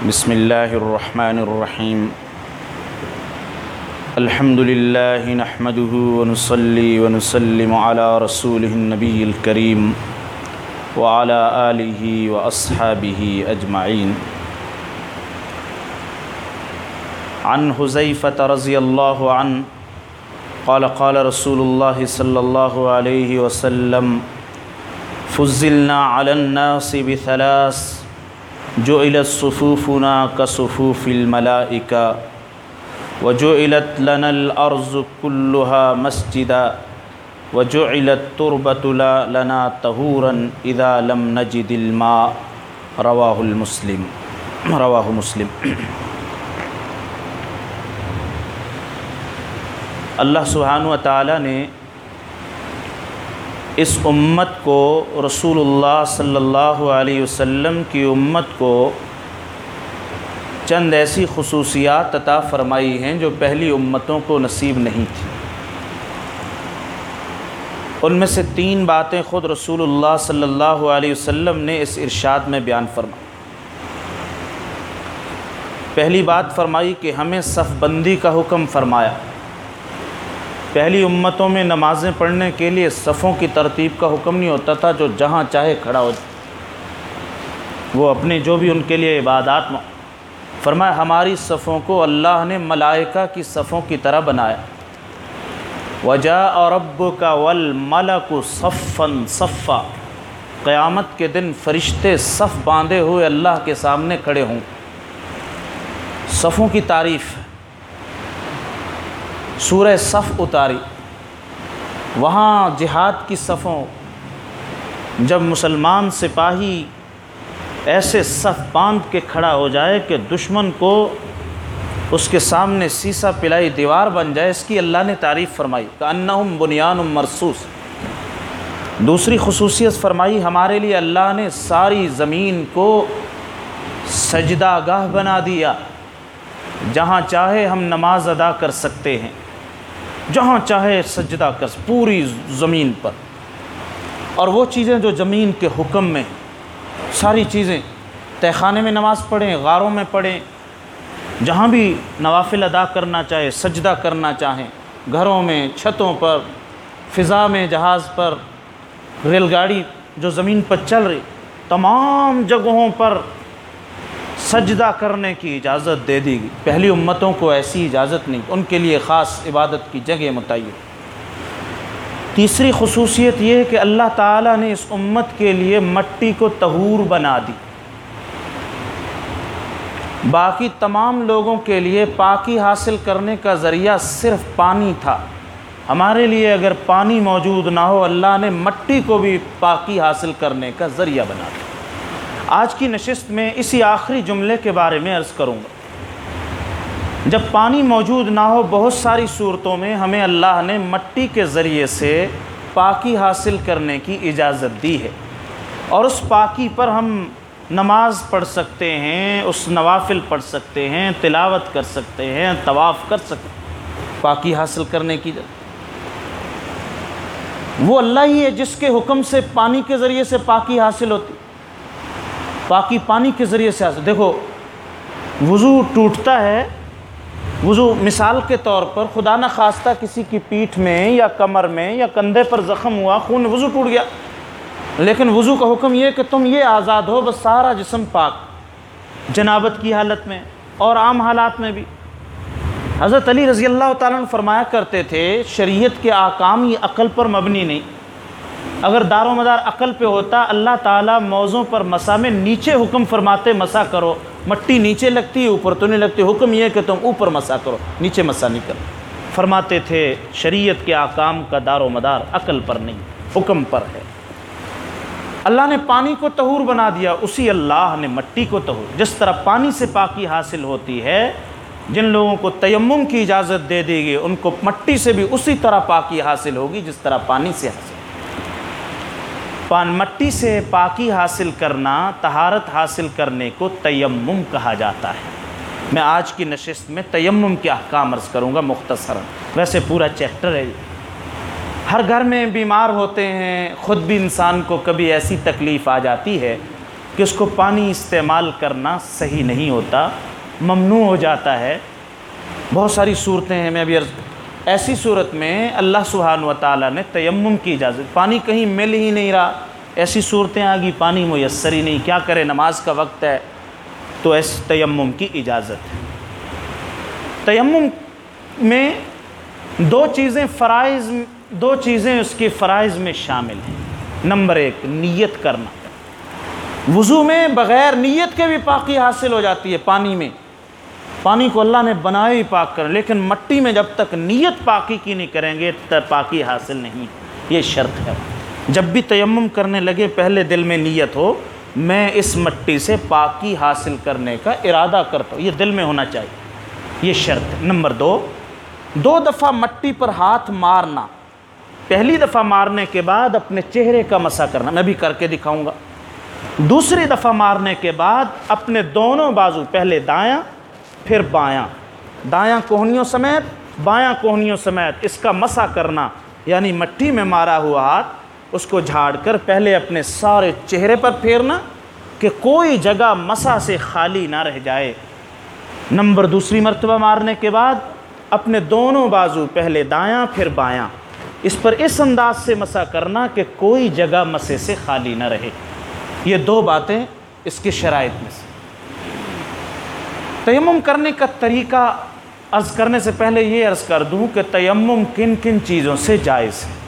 بسم اللہ الرحمن الرحیم الحمد للہ نحمده ونصلي ونسلم على رسوله النبی الکریم وعلى آلہ واصحابہ اجمعین۔ عن حذیفہ رضی اللہ عنہ قال قال رسول اللہ صلی اللہ علیہ وسلم فضلنا علی الناس بثلاث جعلت صفوفنا كصفوف الملائكة وجعلت لنا الأرض كلها مسجدا وجعلت التربة لنا طهورا إذا لم نجد الماء رواه مسلم۔ اللہ سبحانہ و تعالیٰ نے اس امت کو، رسول اللہ صلی اللہ علیہ وسلم کی امت کو چند ایسی خصوصیات عطا فرمائی ہیں جو پہلی امتوں کو نصیب نہیں تھی۔ ان میں سے 3 باتیں خود رسول اللہ صلی اللہ علیہ وسلم نے اس ارشاد میں بیان فرمائی۔ پہلی بات فرمائی کہ ہمیں صف بندی کا حکم فرمایا۔ پہلی امتوں میں نمازیں پڑھنے کے لیے صفوں کی ترتیب کا حکم نہیں ہوتا تھا، جو جہاں چاہے کھڑا ہو جائے، وہ اپنے جو بھی ان کے لیے عبادات میں۔ فرمایا ہماری صفوں کو اللہ نے ملائکہ کی صفوں کی طرح بنایا۔ وَجَاءَ رَبُّكَ وَالْمَلَكُ صَفًّا صَفًّا، قیامت کے دن فرشتے صف باندھے ہوئے اللہ کے سامنے کھڑے ہوں۔ صفوں کی تعریف، سورہ صف اتاری، وہاں جہاد کی صفوں، جب مسلمان سپاہی ایسے صف باندھ کے کھڑا ہو جائے کہ دشمن کو اس کے سامنے سیسا پلائی دیوار بن جائے، اس کی اللہ نے تعریف فرمائی کأنہم بنیان مرصوص۔ دوسری خصوصیت فرمائی ہمارے لیے اللہ نے ساری زمین کو سجدہ گاہ بنا دیا، جہاں چاہے ہم نماز ادا کر سکتے ہیں، جہاں چاہے سجدہ کر، پوری زمین پر۔ اور وہ چیزیں جو زمین کے حکم میں ہیں، ساری چیزیں، تہہ خانے میں نماز پڑھیں، غاروں میں پڑھیں، جہاں بھی نوافل ادا کرنا چاہے، سجدہ کرنا چاہیں، گھروں میں، چھتوں پر، فضا میں، جہاز پر، ریل گاڑی جو زمین پر چل رہی، تمام جگہوں پر سجدہ کرنے کی اجازت دے دی گئی۔ پہلی امتوں کو ایسی اجازت نہیں، ان کے لیے خاص عبادت کی جگہ متعین۔ تیسری خصوصیت یہ ہے کہ اللہ تعالیٰ نے اس امت کے لیے مٹی کو طہور بنا دی۔ باقی تمام لوگوں کے لیے پاکی حاصل کرنے کا ذریعہ صرف پانی تھا، ہمارے لیے اگر پانی موجود نہ ہو، اللہ نے مٹی کو بھی پاکی حاصل کرنے کا ذریعہ بنا دیا۔ آج کی نشست میں اسی آخری جملے کے بارے میں عرض کروں گا۔ جب پانی موجود نہ ہو، بہت ساری صورتوں میں ہمیں اللہ نے مٹی کے ذریعے سے پاکی حاصل کرنے کی اجازت دی ہے، اور اس پاکی پر ہم نماز پڑھ سکتے ہیں، اس نوافل پڑھ سکتے ہیں، تلاوت کر سکتے ہیں، طواف کر سکتے ہیں، پاکی حاصل کرنے کی اجازت۔ وہ اللہ ہی ہے جس کے حکم سے پانی کے ذریعے سے پاکی حاصل ہوتی، پاکی پانی کے ذریعے سے حاصل۔ دیکھو وضو ٹوٹتا ہے، وضو مثال کے طور پر خدا نہ خواستہ کسی کی پیٹھ میں یا کمر میں یا کندھے پر زخم ہوا، خون وضو ٹوٹ گیا، لیکن وضو کا حکم یہ کہ تم یہ آزاد ہو، بس سارا جسم پاک، جنابت کی حالت میں اور عام حالات میں بھی۔ حضرت علی رضی اللہ تعالیٰ عنہ فرمایا کرتے تھے شریعت کے احکام یہ عقل پر مبنی نہیں، اگر دار و مدار عقل پہ ہوتا اللہ تعالیٰ موضوع پر مسا میں نیچے حکم فرماتے مسا کرو، مٹی نیچے لگتی ہے اوپر تو نہیں لگتی، حکم یہ کہ تم اوپر مسا کرو، نیچے مسا نہیں کرو۔ فرماتے تھے شریعت کے احکام کا دار و مدار عقل پر نہیں، حکم پر ہے۔ اللہ نے پانی کو طہور بنا دیا، اسی اللہ نے مٹی کو طہور۔ جس طرح پانی سے پاکی حاصل ہوتی ہے، جن لوگوں کو تیمم کی اجازت دے دی گئی ان کو مٹی سے بھی اسی طرح پاکی حاصل ہوگی جس طرح پانی سے حاصل۔ مٹی سے پاکی حاصل کرنا، طہارت حاصل کرنے کو تیمم کہا جاتا ہے۔ میں آج کی نشست میں تیمم کے احکام عرض کروں گا مختصراً، ویسے پورا چیپٹر ہے۔ ہر گھر میں بیمار ہوتے ہیں، خود بھی انسان کو کبھی ایسی تکلیف آ جاتی ہے کہ اس کو پانی استعمال کرنا صحیح نہیں ہوتا، ممنوع ہو جاتا ہے۔ بہت ساری صورتیں ہیں، میں ابھی ایسی صورت میں اللہ سبحانہ و تعالیٰ نے تیمم کی اجازت، پانی کہیں مل ہی نہیں رہا، ایسی صورتیں آ گئی، پانی میسر ہی نہیں، کیا کرے، نماز کا وقت ہے، تو ایسے تیمم کی اجازت ہے۔ تیمم میں دو چیزیں اس کے فرائض میں شامل ہیں۔ نمبر 1 نیت کرنا، وضو میں بغیر نیت کے بھی پاکی حاصل ہو جاتی ہے۔ پانی کو اللہ نے بنایا ہی پاک کر، لیکن مٹی میں جب تک نیت پاکی کی نہیں کریں گے تب پاکی حاصل نہیں، یہ شرط ہے۔ جب بھی تیمم کرنے لگے پہلے دل میں نیت ہو، میں اس مٹی سے پاکی حاصل کرنے کا ارادہ کرتا ہوں، یہ دل میں ہونا چاہیے، یہ شرط ہے۔ نمبر 2 دفعہ مٹی پر ہاتھ مارنا، پہلی دفعہ مارنے کے بعد اپنے چہرے کا مسح کرنا، میں بھی کر کے دکھاؤں گا۔ دوسری دفعہ مارنے کے بعد اپنے دونوں بازو، پہلے دایاں پھر بایاں، دایاں کوہنیوں سمیت بایاں کوہنیوں سمیت اس کا مسح کرنا، یعنی مٹی میں مارا ہوا ہاتھ اس کو جھاڑ کر پہلے اپنے سارے چہرے پر پھیرنا کہ کوئی جگہ مسح سے خالی نہ رہ جائے۔ نمبر دوسری مرتبہ مارنے کے بعد اپنے دونوں بازو، پہلے دایاں پھر بایاں، اس پر اس انداز سے مسح کرنا کہ کوئی جگہ مسح سے خالی نہ رہے۔ یہ 2 باتیں اس کی شرائط میں سے۔ تیمم کرنے کا طریقہ عرض کرنے سے پہلے یہ عرض کر دوں کہ تیمم کن کن چیزوں سے جائز ہے۔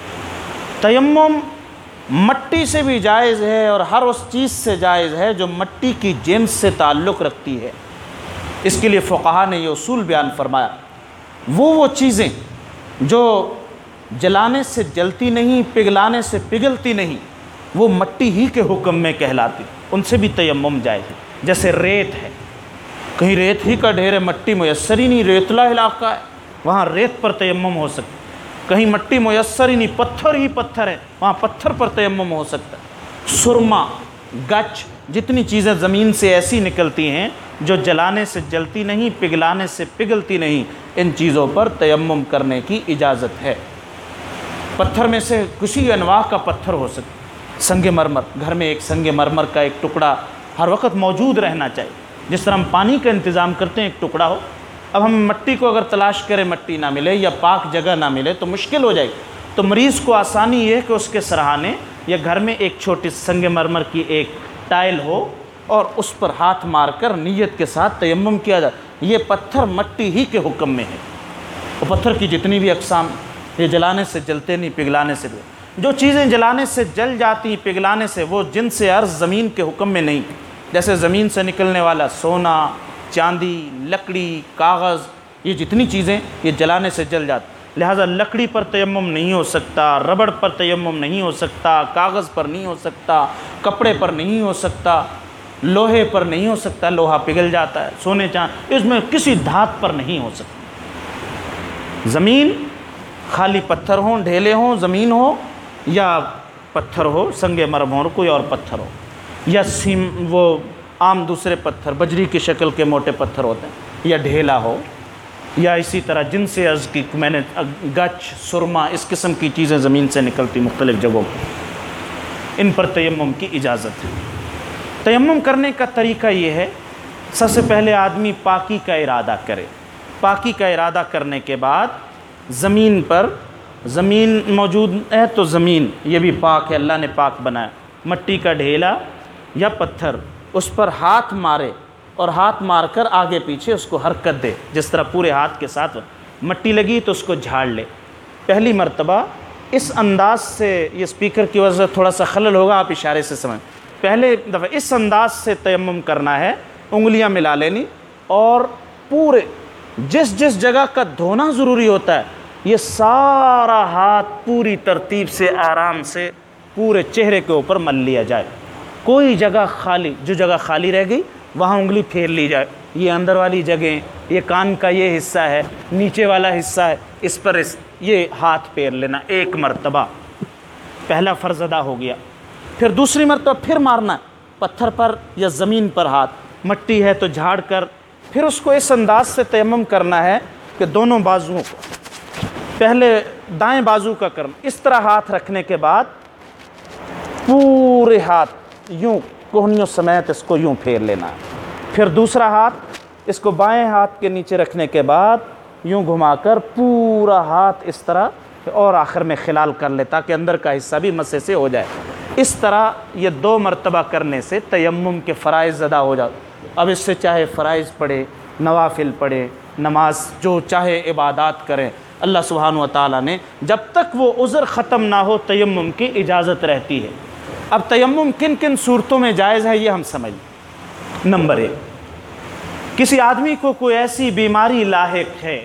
تیمم مٹی سے بھی جائز ہے اور ہر اس چیز سے جائز ہے جو مٹی کی جنس سے تعلق رکھتی ہے۔ اس کے لیے فقہاء نے یہ اصول بیان فرمایا، وہ چیزیں جو جلانے سے جلتی نہیں، پگھلانے سے پگھلتی نہیں، وہ مٹی ہی کے حکم میں کہلاتی، ان سے بھی تیمم جائز ہے۔ جیسے ریت ہے، کہیں ریت ہی کا ڈھیر ہے، مٹی میسر ہی نہیں، ریتلا علاقہ ہے، وہاں ریت پر تیمم ہو سکتا ہے۔ کہیں مٹی میسر ہی نہیں، پتھر ہی پتھر ہے، وہاں پتھر پر تیمم ہو سکتا ہے۔ سرما، گچ، جتنی چیزیں زمین سے ایسی نکلتی ہیں جو جلانے سے جلتی نہیں، پگھلانے سے پگھلتی نہیں، ان چیزوں پر تیمم کرنے کی اجازت ہے۔ پتھر میں سے کسی انواع کا پتھر ہو سکتا ہے، سنگ مرمر، گھر میں ایک سنگ مرمر کا ایک ٹکڑا ہر وقت موجود رہنا چاہیے، جس طرح ہم پانی کا انتظام کرتے ہیں ایک ٹکڑا ہو۔ اب ہم مٹی کو اگر تلاش کریں، مٹی نہ ملے یا پاک جگہ نہ ملے تو مشکل ہو جائے گی، تو مریض کو آسانی یہ ہے کہ اس کے سرہانے یا گھر میں ایک چھوٹی سنگ مرمر کی ایک ٹائل ہو اور اس پر ہاتھ مار کر نیت کے ساتھ تیمم کیا جائے۔ یہ پتھر مٹی ہی کے حکم میں ہے، اور پتھر کی جتنی بھی اقسام، یہ جلانے سے جلتے نہیں، پگھلانے سے بھی، جو چیزیں جلانے سے جل جاتی پگھلانے سے، وہ جن سے عرض زمین کے حکم میں نہیں، جیسے زمین سے نکلنے والا سونا، چاندی، لکڑی، کاغذ، یہ جتنی چیزیں یہ جلانے سے جل جاتی، لہٰذا لکڑی پر تیمم نہیں ہو سکتا، ربڑ پر تیمم نہیں ہو سکتا، کاغذ پر نہیں ہو سکتا، کپڑے پر نہیں ہو سکتا، لوہے پر نہیں ہو سکتا، لوہا پگھل جاتا ہے، سونے چاندی، اس میں کسی دھات پر نہیں ہو سکتا۔ زمین خالی پتھر ہوں، ڈھیلے ہوں، زمین ہو یا پتھر ہو، سنگ مرمر ہو، کوئی اور پتھر ہو، یا وہ عام دوسرے پتھر بجری کی شکل کے موٹے پتھر ہوتے ہیں، یا ڈھیلا ہو، یا اسی طرح جن سے عرض کی میں نے گچ، سرما، اس قسم کی چیزیں زمین سے نکلتی مختلف جگہوں پر، ان پر تیمم کی اجازت ہے۔ تیمم کرنے کا طریقہ یہ ہے، سب سے پہلے آدمی پاکی کا ارادہ کرے۔ پاکی کا ارادہ کرنے کے بعد زمین پر، زمین موجود ہے تو زمین یہ بھی پاک ہے، اللہ نے پاک بنایا، مٹی کا ڈھیلا یا پتھر، اس پر ہاتھ مارے اور ہاتھ مار کر آگے پیچھے اس کو حرکت دے، جس طرح پورے ہاتھ کے ساتھ مٹی لگی تو اس کو جھاڑ لے۔ پہلی مرتبہ اس انداز سے، یہ اسپیکر کی وجہ سے تھوڑا سا خلل ہوگا، آپ اشارے سے سمجھ، پہلے دفعہ اس انداز سے تیمم کرنا ہے، انگلیاں ملا لینی اور پورے جس جس جگہ کا دھونا ضروری ہوتا ہے، یہ سارا ہاتھ پوری ترتیب سے آرام سے پورے چہرے کے اوپر مل لیا جائے۔ کوئی جگہ خالی، جو جگہ خالی رہ گئی وہاں انگلی پھیر لی جائے، یہ اندر والی جگہیں، یہ کان کا یہ حصہ ہے، نیچے والا حصہ ہے، اس پر یہ ہاتھ پھیر لینا ایک مرتبہ، پہلا فرض ادا ہو گیا۔ پھر دوسری مرتبہ پھر مارنا ہے پتھر پر یا زمین پر، ہاتھ مٹی ہے تو جھاڑ کر، پھر اس کو اس انداز سے تیمم کرنا ہے کہ دونوں بازوؤں کو، پہلے دائیں بازو کا کرنا، اس طرح ہاتھ رکھنے کے بعد پورے ہاتھ یوں کوہنیوں سمیت اس کو یوں پھیر لینا ہے. پھر دوسرا ہاتھ اس کو بائیں ہاتھ کے نیچے رکھنے کے بعد یوں گھما کر پورا ہاتھ اس طرح، اور آخر میں خلال کر لے تاکہ اندر کا حصہ بھی مسے سے ہو جائے. اس طرح یہ 2 مرتبہ کرنے سے تیمم کے فرائض ادا ہو جاتے. اب اس سے چاہے فرائض پڑھے، نوافل پڑھے، نماز جو چاہے عبادات کریں، اللہ سبحانہ و تعالیٰ نے جب تک وہ عذر ختم نہ ہو تیمم کی اجازت رہتی ہے. اب تیمم کن کن صورتوں میں جائز ہے یہ ہم سمجھ لیں. نمبر 1، کسی آدمی کو کوئی ایسی بیماری لاحق ہے،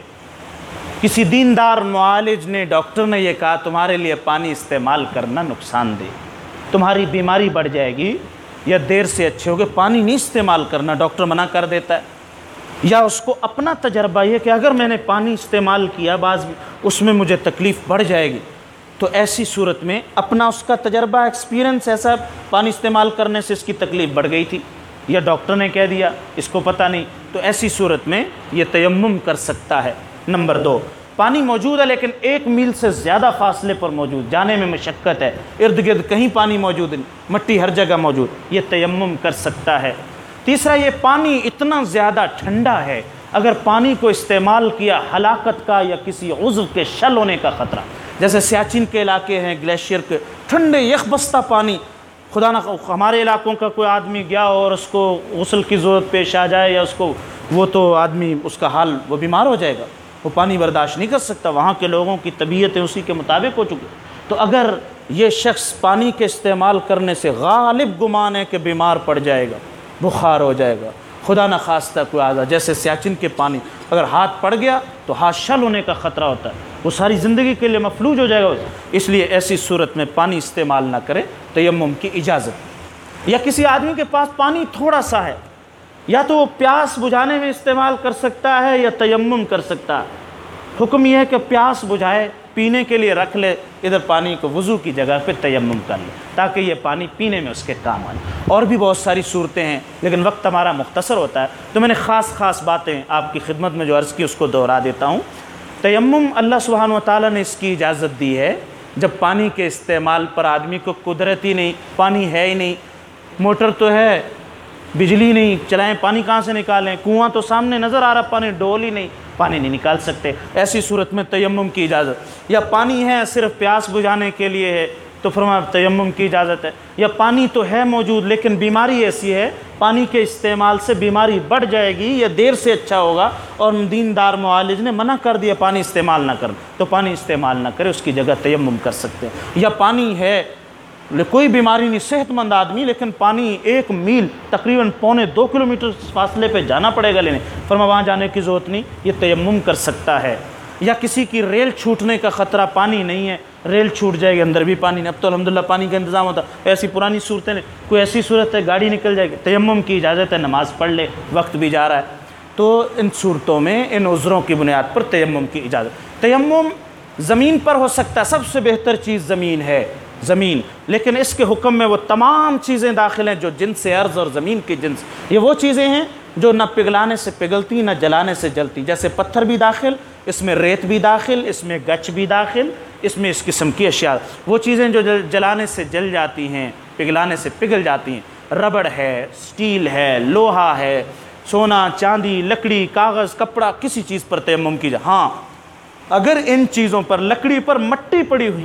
کسی دیندار معالج نے، ڈاکٹر نے یہ کہا تمہارے لیے پانی استعمال کرنا نقصان دہ، تمہاری بیماری بڑھ جائے گی یا دیر سے اچھے ہوگے، پانی نہیں استعمال کرنا، ڈاکٹر منع کر دیتا ہے. یا اس کو اپنا تجربہ یہ کہ اگر میں نے پانی استعمال کیا بعض اس میں مجھے تکلیف بڑھ جائے گی، تو ایسی صورت میں اپنا اس کا تجربہ ایکسپیرینس ایسا پانی استعمال کرنے سے اس کی تکلیف بڑھ گئی تھی، یا ڈاکٹر نے کہہ دیا اس کو پتہ نہیں، تو ایسی صورت میں یہ تیمم کر سکتا ہے. نمبر 2، پانی موجود ہے لیکن 1 میل سے زیادہ فاصلے پر موجود، جانے میں مشقت ہے، ارد گرد کہیں پانی موجود نہیں، مٹی ہر جگہ موجود، یہ تیمم کر سکتا ہے. تیسرا، یہ پانی اتنا زیادہ ٹھنڈا ہے اگر پانی کو استعمال کیا ہلاکت کا یا کسی عضو کے شل ہونے کا خطرہ، جیسے سیاچن کے علاقے ہیں، گلیشیئر کے ٹھنڈے یخ بستہ پانی، خدا نہ ہمارے علاقوں کا کوئی آدمی گیا اور اس کو غسل کی ضرورت پیش آ جائے یا اس کو وہ تو آدمی اس کا حال وہ بیمار ہو جائے گا، وہ پانی برداشت نہیں کر سکتا، وہاں کے لوگوں کی طبیعتیں اسی کے مطابق ہو چکی. تو اگر یہ شخص پانی کے استعمال کرنے سے غالب گمان ہے کہ بیمار پڑ جائے گا، بخار ہو جائے گا، خدا نہ خواستہ کوئی آزا، جیسے سیاچن کے پانی اگر ہاتھ پڑ گیا تو ہاتھ شل ہونے کا خطرہ ہوتا ہے، وہ ساری زندگی کے لیے مفلوج ہو جائے گا. اس لیے ایسی صورت میں پانی استعمال نہ کرے، تیمم کی اجازت. یا کسی آدمی کے پاس پانی تھوڑا سا ہے، یا تو وہ پیاس بجھانے میں استعمال کر سکتا ہے یا تیمم کر سکتا ہے. حکم یہ ہے کہ پیاس بجھائے، پینے کے لیے رکھ لے ادھر پانی کو، وضو کی جگہ پہ تیمم کر لے تاکہ یہ پانی پینے میں اس کے کام آئے. اور بھی بہت ساری صورتیں ہیں لیکن وقت ہمارا مختصر ہوتا ہے، تو میں نے خاص باتیں آپ کی خدمت میں جو عرض کی اس کو دہرا دیتا ہوں. تیمم اللہ سبحانہ و تعالیٰ نے اس کی اجازت دی ہے جب پانی کے استعمال پر آدمی کو قدرتی نہیں، پانی ہے ہی نہیں، موٹر تو ہے، بجلی نہیں، چلائیں پانی کہاں سے نکالیں، کنواں تو سامنے نظر آ رہا، پانی ڈول ہی نہیں، پانی نہیں نکال سکتے. ایسی صورت میں تیمم کی اجازت. یا پانی ہے صرف پیاس بجھانے کے لیے ہے تو فرمایا تیمم کی اجازت ہے. یا پانی تو ہے موجود لیکن بیماری ایسی ہے پانی کے استعمال سے بیماری بڑھ جائے گی یا دیر سے اچھا ہوگا اور دیندار معالج نے منع کر دیا پانی استعمال نہ کرنا، تو پانی استعمال نہ کرے، اس کی جگہ تیمم کر سکتے ہیں. یا پانی ہے کوئی بیماری نہیں، صحت مند آدمی، لیکن پانی 1 میل تقریباً 1.25 کلومیٹر فاصلے پہ جانا پڑے گا لینے، فرما وہاں جانے کی ضرورت نہیں، یہ تیمم کر سکتا ہے. یا کسی کی ریل چھوٹنے کا خطرہ، پانی نہیں ہے، ریل چھوٹ جائے گی، اندر بھی پانی نہیں، اب تو الحمدللہ پانی کا انتظام ہوتا ہے، ایسی پرانی صورتیں نہیں، کوئی ایسی صورت ہے گاڑی نکل جائے گی، تیمم کی اجازت ہے، نماز پڑھ لے، وقت بھی جا رہا ہے. تو ان صورتوں میں ان عذروں کی بنیاد پر تیمم کی اجازت. تیمم زمین پر ہو سکتا ہے، سب سے بہتر چیز زمین ہے، زمین، لیکن اس کے حکم میں وہ تمام چیزیں داخل ہیں جو جنس ارض اور زمین کی جنس، یہ وہ چیزیں ہیں جو نہ پگھلانے سے پگھلتی نہ جلانے سے جلتی، جیسے پتھر بھی داخل، اس میں ریت بھی داخل، اس میں گچ بھی داخل، اس میں اس قسم کی اشیاء، وہ چیزیں جو جلانے سے جل جاتی ہیں، پگھلانے سے پگھل جاتی ہیں. ربڑ ہے، سٹیل ہے، لوہا ہے، سونا، چاندی، لکڑی، کاغذ، کپڑا، کسی چیز پر تیمم کی جائے. ہاں اگر ان چیزوں پر، لکڑی پر مٹی پڑی ہوئی،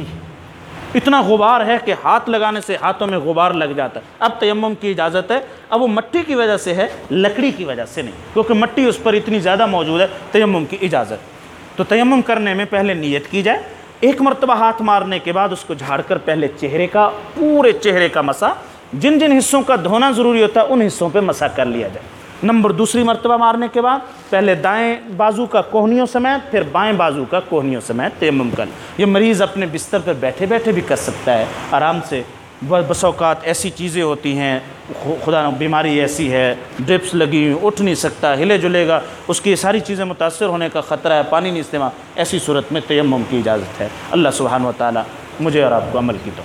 اتنا غبار ہے کہ ہاتھ لگانے سے ہاتھوں میں غبار لگ جاتا ہے، اب تیمم کی اجازت ہے. اب وہ مٹی کی وجہ سے ہے، لکڑی کی وجہ سے نہیں، کیونکہ مٹی اس پر اتنی زیادہ موجود ہے، تیمم کی اجازت. تو تیمم کرنے میں پہلے نیت کی جائے، 1 مرتبہ ہاتھ مارنے کے بعد اس کو جھاڑ کر پہلے چہرے کا، پورے چہرے کا مسح، جن جن حصوں کا دھونا ضروری ہوتا ہے ان حصوں پہ مسح کر لیا جائے. دوسری مرتبہ مارنے کے بعد پہلے دائیں بازو کا کوہنیوں سمیت، پھر بائیں بازو کا کوہنیوں سمیت تیمم کر. یہ مریض اپنے بستر پر بیٹھے بیٹھے بھی کر سکتا ہے آرام سے. بس اوقات ایسی چیزیں ہوتی ہیں، خدا بیماری ایسی ہے، ڈرپس لگی ہوئی، اٹھ نہیں سکتا، ہلے جلے گا، اس کی ساری چیزیں متاثر ہونے کا خطرہ ہے، پانی نہیں استعمال، ایسی صورت میں تیمم کی اجازت ہے. اللہ سبحانہ و تعالیٰ مجھے اور آپ کو عمل کی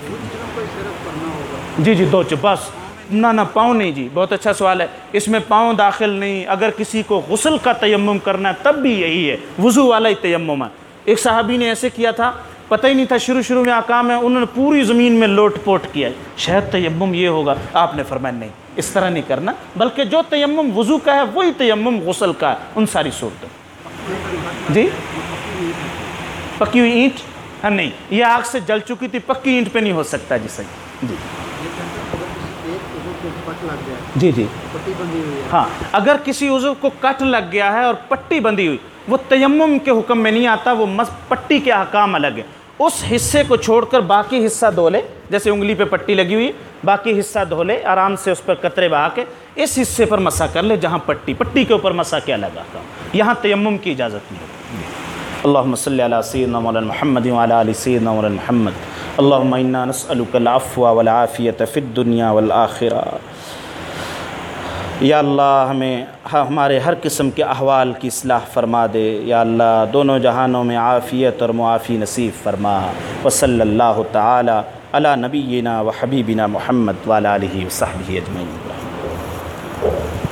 توفیق. جی 2 بس نہ پاؤں نہیں جی، بہت اچھا سوال ہے. اس میں پاؤں داخل نہیں. اگر کسی کو غسل کا تیمم کرنا ہے تب بھی یہی ہے، وضو والا ہی تیمم ہے. ایک صحابی نے ایسے کیا تھا، پتہ ہی نہیں تھا، شروع میں احکام ہے، انہوں نے پوری زمین میں لوٹ پوٹ کیا، شاید تیمم یہ ہوگا، آپ نے فرمایا نہیں، اس طرح نہیں کرنا، بلکہ جو تیمم وضو کا ہے وہی تیمم غسل کا ہے ان ساری صورتوں۔ جی پکی ہوئی اینٹ، ہاں نہیں، یہ آگ سے جل چکی تھی، پکی اینٹ پہ نہیں ہو سکتا جی صحیح۔ جی جی ہاں، اگر کسی عضو کو کٹ لگ گیا ہے اور پٹی بندھی ہوئی، وہ تیمم کے حکم میں نہیں آتا، وہ پٹی کے احکام الگ ہے، اس حصے کو چھوڑ کر باقی حصہ دھو لے، جیسے انگلی پہ پٹی لگی ہوئی، باقی حصہ دھو لے آرام سے، اس پر قطرے بہا کے اس حصے پر مسح کر لے جہاں پٹی کے اوپر مسح کیا لگا تھا، یہاں تیمم کی اجازت نہیں ہے۔ اللہم صلی علی سیدنا مولانا محمد وعلی آل سیدنا مولانا محمد، اللہم انا نسألک العفو والعافیۃ فی الدنیا والآخرہ۔ یا اللہ ہمیں ہمارے ہر قسم کے احوال کی اصلاح فرما دے، یا اللہ دونوں جہانوں میں عافیت اور معافی نصیب فرما، وصلی اللہ تعالی علی نبینا و حبیبنا محمد وعلی آلہ وصحبہ اجمعین۔